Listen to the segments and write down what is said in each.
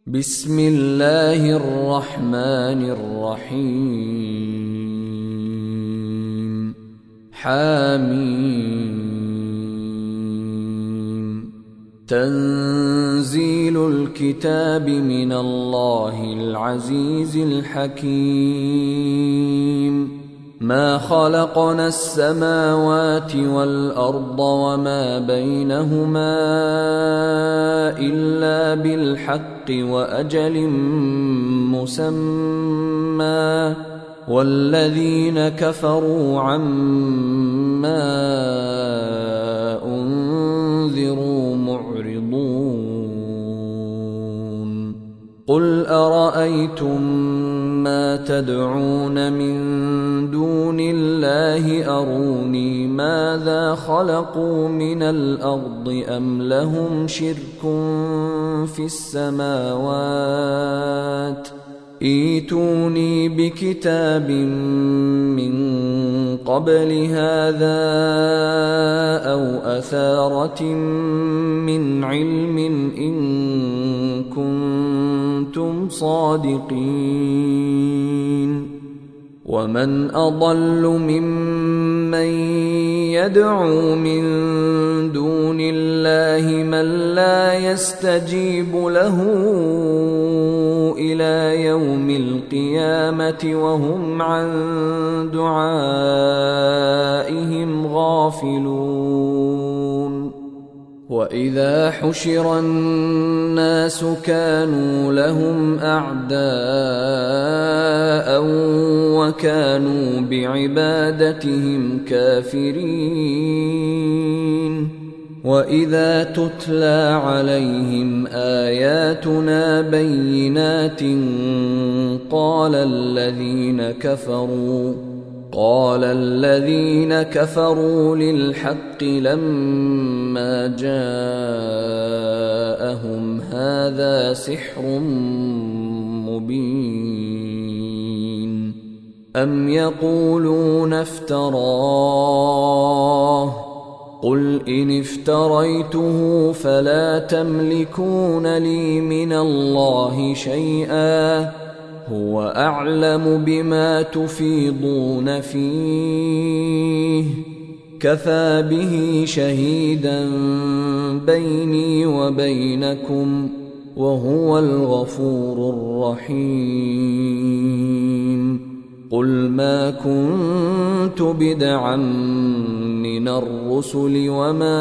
بسم الله الرحمن الرحيم حميم تنزيل الكتاب من الله العزيز الحكيم ما خلقنا السماوات والأرض وما بينهما إلا بالحق وأجل مسمى والذين كفروا عما أنذروا معرضون قل أرأيتم ما تدعون من دون الله أروني ماذا خلقوا من الأرض أم لهم شرك في السماوات ائتوني بكتاب من قبل هذا أو أثارة من علم إن كنتم صادقين ومن أضل ممن يدعو من دون الله من لا يستجيب له إلى يوم القيامة وهم عن دعائهم غافلون وإذا حشر الناس كانوا لهم أعداء وكانوا بعبادتهم كافرين وإذا تتلى عليهم آياتنا بينات قال الذين كفروا للحق لما جاءهم هذا سحر مبين أم يقولون افتراه قل إن افتريته فلا تملكون لي من الله شيئا هو أعلم بما تفيضون فيه كفى به شهيدا بيني وبينكم وهو الغفور الرحيم قل ما كنت بدعا من الرسل وما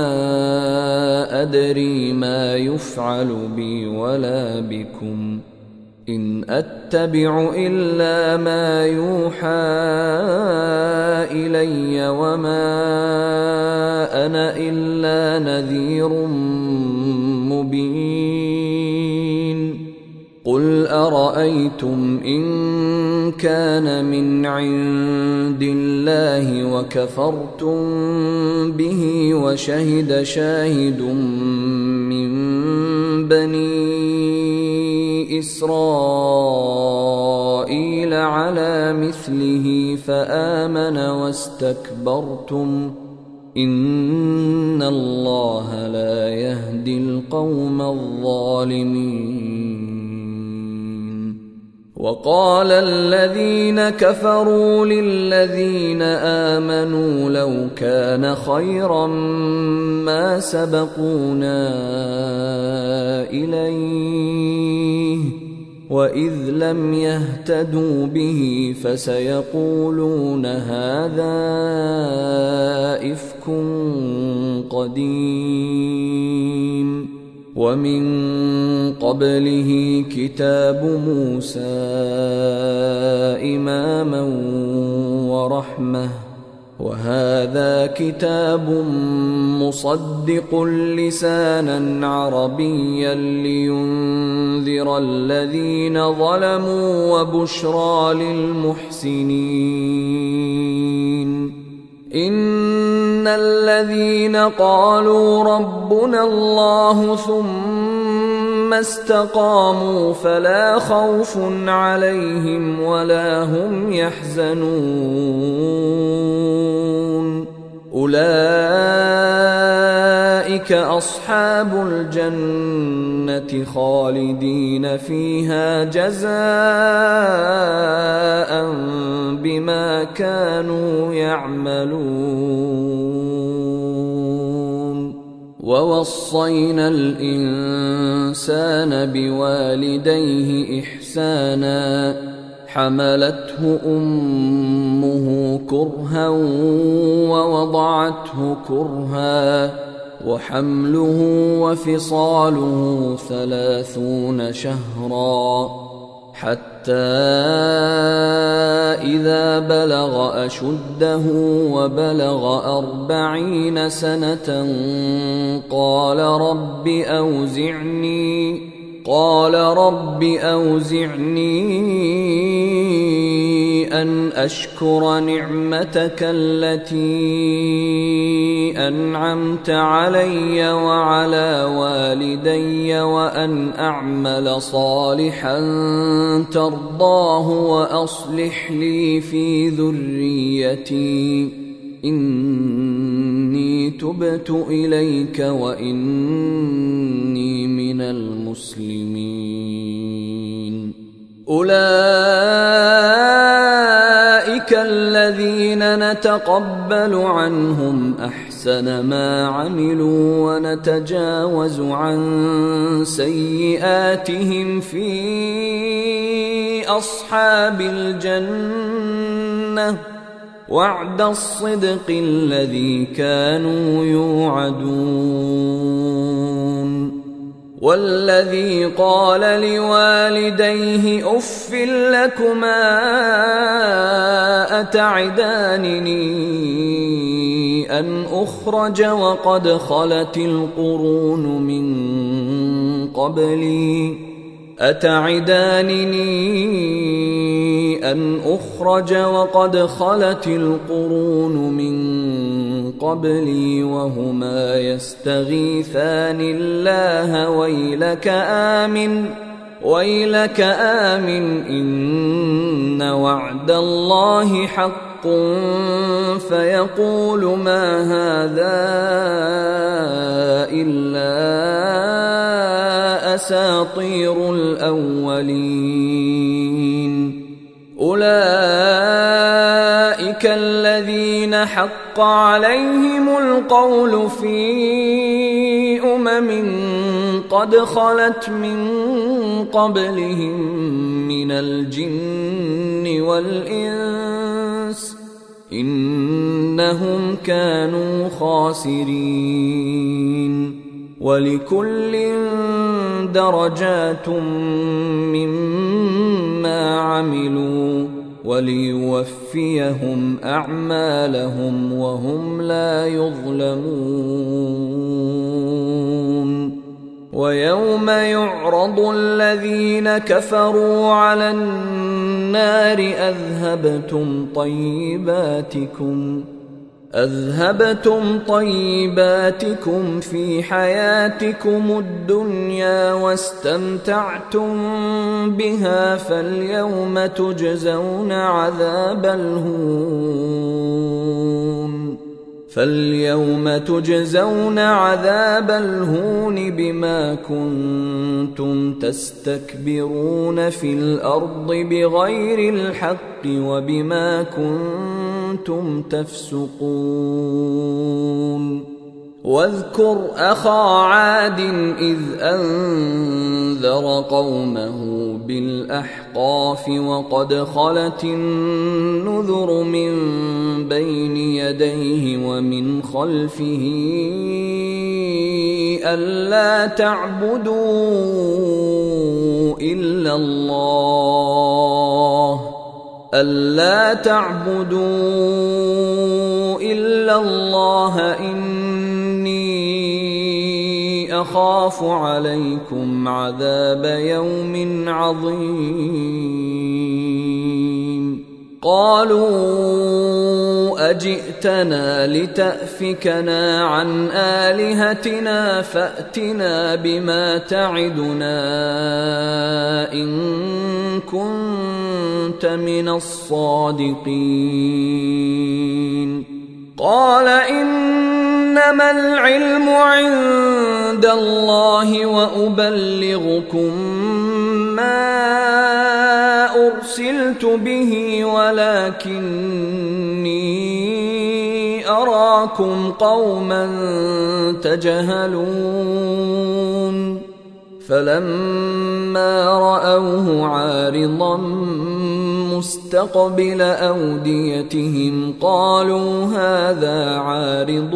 أدري ما يفعل بي ولا بكم إن أتبع إلا ما يوحى إلي وما أنا إلا نذير مبين قل أرأيتم إن كان من عند الله وكفرتم به وشهد شاهد من بني إسرائيل على مثله فآمن واستكبرتم إن الله لا يهدي القوم الظالمين وقال الذين كفروا للذين آمنوا لو كان خيرا ما سبقونا إليه وإذ لم يهتدوا به فسيقولون هذا إفك قديم ومن قبله كتاب موسى إماما ورحمة وهذا كتاب مصدق لسانا عربيا لينذر الذين ظلموا وبشرى للمحسنين إن الذين قالوا ربنا الله ثم استقاموا فلا خوف عليهم ولا هم يحزنون أولئك أولئك أصحاب الجنة خالدين فيها جزاء بما كانوا يعملون. ووصينا الإنسان بوالديه إحسانا حملته أمه كرها ووضعته كرها وحمله وفصاله 30 شهرا حتى إذا بلغ أشده وبلغ 40 سنة قال رب أوزعني أن أشكر نعمتك التي أنعمت علي وعلى والدي وأن أعمل صالحا ترضاه وأصلح لي في ذريتي إني تبت إليك وإني من المسلمين. أولئك الذين نتقبل عنهم أحسن ما عملوا ونتجاوز عن سيئاتهم في أصحاب الجنة وعد الصدق الذي كانوا يوعدون. والذي قال لوالديه أف لكما أتعدانني أن أخرج وقد خلت القرون من قبلي وهما يستغيثان الله ويلك آمن إن وعد الله حق فيقول ما هذا إلا أساطير الأولين. أولئك الذين حق عليهم القول في قد خلت من قبلهم من الجن والإنس إنهم كانوا خاسرين. ولكل درجات مما عملوا وليوفيهم أعمالهم وهم لا يظلمون. ويوم يعرض الذين كفروا على النار أذهبتم طيباتكم في حياتكم الدنيا واستمتعتم بها فاليوم تجزون عذاب الهون بما كنتم تستكبرون في الأرض بغير الحق وبما كنتم تفسقون. واذكر أخا عاد إذ أنذر قومه بالأحقاف وقد خلت النذر من بين يديه ومن خلفه ألا تعبدوا إلا الله إني أخاف عليكم عذاب يوم عظيم. قالوا أجئتنا لتأفكنا عن آلهتنا فأتنا بما تعدنا إن كنت من الصادقين. قال إنما إنما العلم عند الله وأبلغكم ما أرسلت به ولكني أراكم قوما تجهلون فلما رأوه عارضا مستقبل أوديتهم قالوا هذا عارض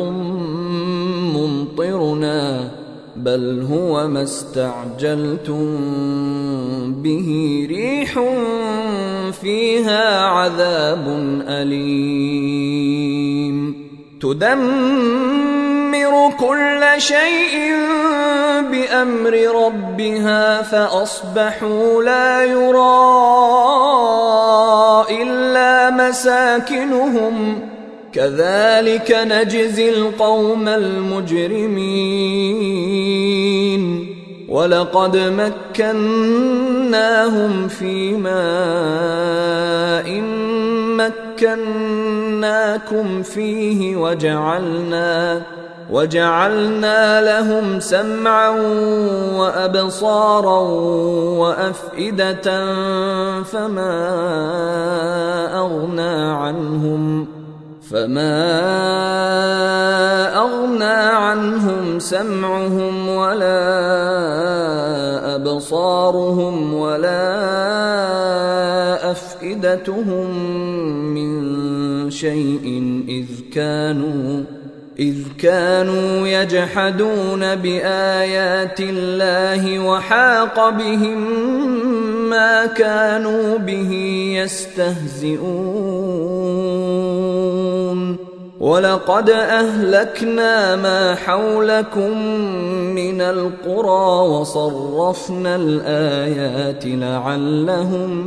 ممطرنا بل هو ما استعجلتم به ريح فيها عذاب أليم تدمر كل شيء بأمر ربها فأصبحوا لا يرى إلا مساكنهم كذلك نجزي القوم المجرمين ولقد مكناهم في ماء مكناكم فيه وجعلنا لهم سمعا وأبصارا وأفئدة فما أغنى عنهم سمعهم ولا أبصارهم ولا أفئدتهم من شيء إذ كانوا يجحدون بآيات الله وحاق بهم ما كانوا به يستهزئون ولقد أهلكنا ما حولكم من القرى وصرفنا الآيات لعلهم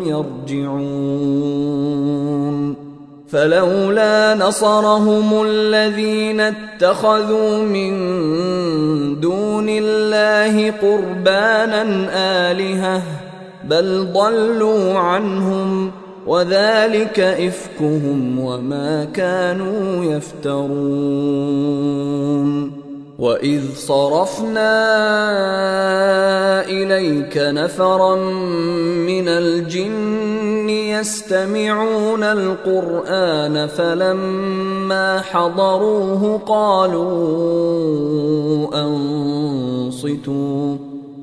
يرجعون فلولا نصرهم الذين اتخذوا من دون الله قربانا آلهة بل ضلوا عنهم وذلك إفكهم وما كانوا يفترون وإذ صرفنا إليك نفرا من الجن يستمعون القرآن فلما حضروه قالوا أنصتوا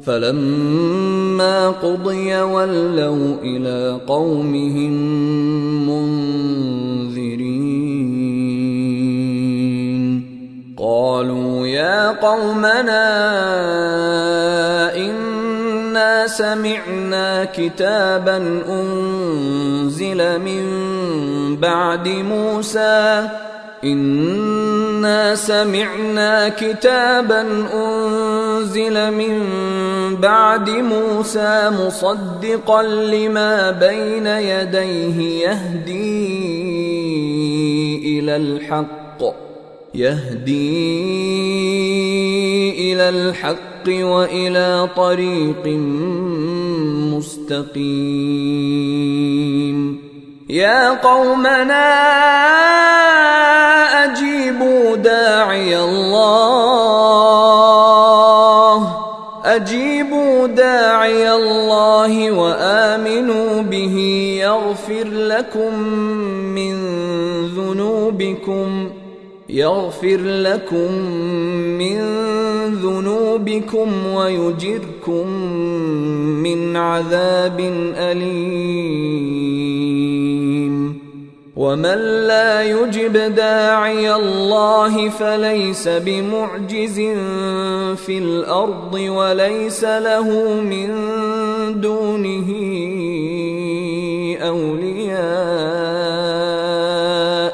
فلما قضي ولوا إلى قومهم منذرين قالوا يا قومنا إنا سمعنا كتابا أنزل من بعد موسى مصدقا لما بين يديه يهدي إلى الحق وإلى طريق مستقيم يا قومنا أجيبوا داعي الله وآمنوا به يغفر لكم من ذنوبكم ويجركم من عذاب أليم ومن لا يجب داعي الله فليس بمعجز في الأرض وليس له من دونه أولياء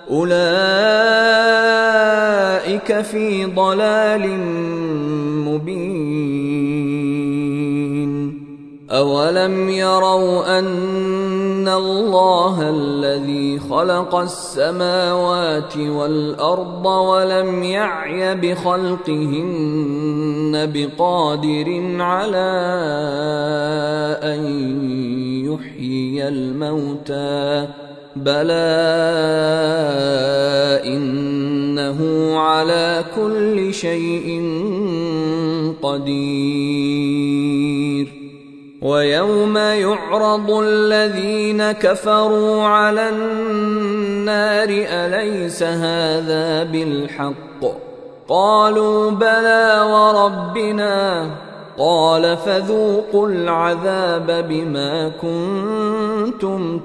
أولئك في ضلال مبين أولم يروا أن الله الذي خلق السماوات والأرض ولم يعي بخلقهن بقادر على أن يحيي الموتى بلى إنه على على كل شيء قدير. ويوم يعرض الذين كفروا على النار أليس هذا بالحق؟ قالوا بلى وربنا. قال فذوقوا العذاب بما كنتم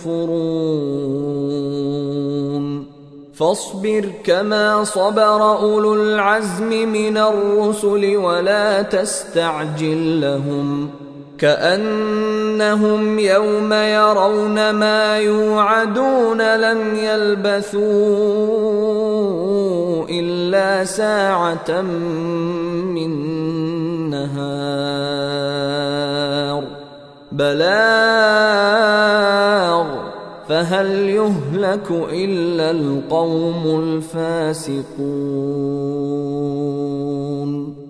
تكفرون. فاصبر كما صبر أولو العزم من الرسل ولا تستعجل لهم، كأنهم يوم يرون ما يوعدون لم يلبثوا إلا ساعة من نهار بلاغ فهل يهلك إلا القوم الفاسقون.